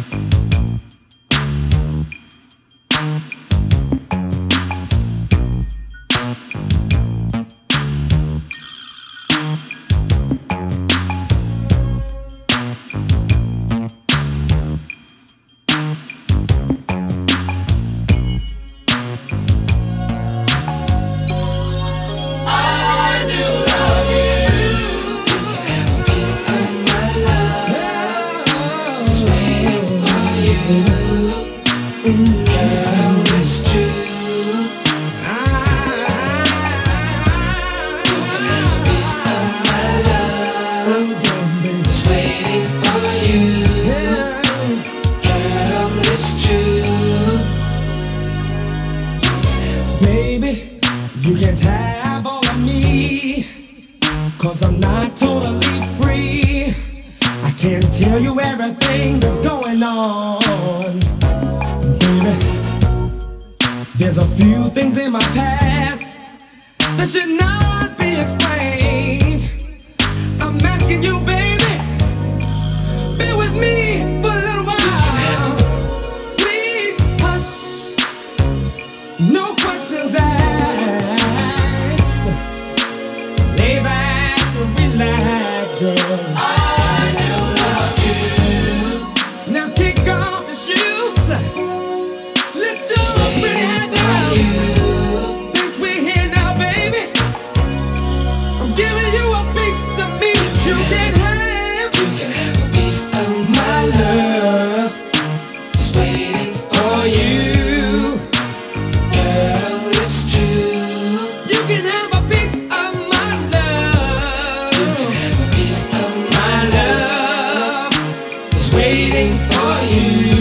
You can't have all of me, 'cause I'm not totally free. I can't tell you everything that's going on, baby. There's a few things in my past that should not be explained. I'm asking you, baby, be with me for a little while. Please hush, no questions asked. Lay back and relax, girl. I know it's true. Now kick off your shoes. Lift your pretty head down. Since we're here now, baby, I'm giving you a piece of me. You can have a piece of my love. It's waiting for you. Girl, it's true. You can have a piece of my love. You can have a piece of my love. It's waiting for you.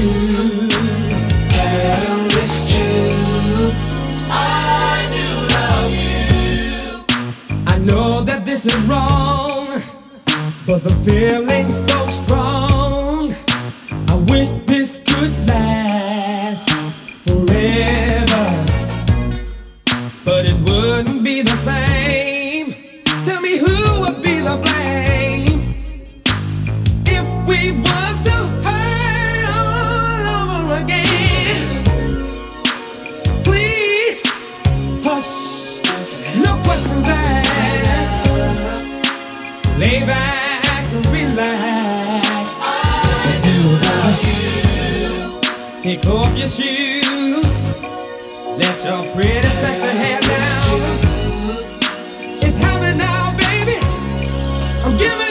Girl, it's true. I do love you. I know that this is wrong, but the feeling's so strong. I wish this could last forever, but it wouldn't be the same. Tell me who would be the blame if we was to hurt all over again. Please hush, no questions asked. Lay back and relax. I do love you. Take off your shoes. Let your pretty sexy hair down. It's happening now, baby. I'm giving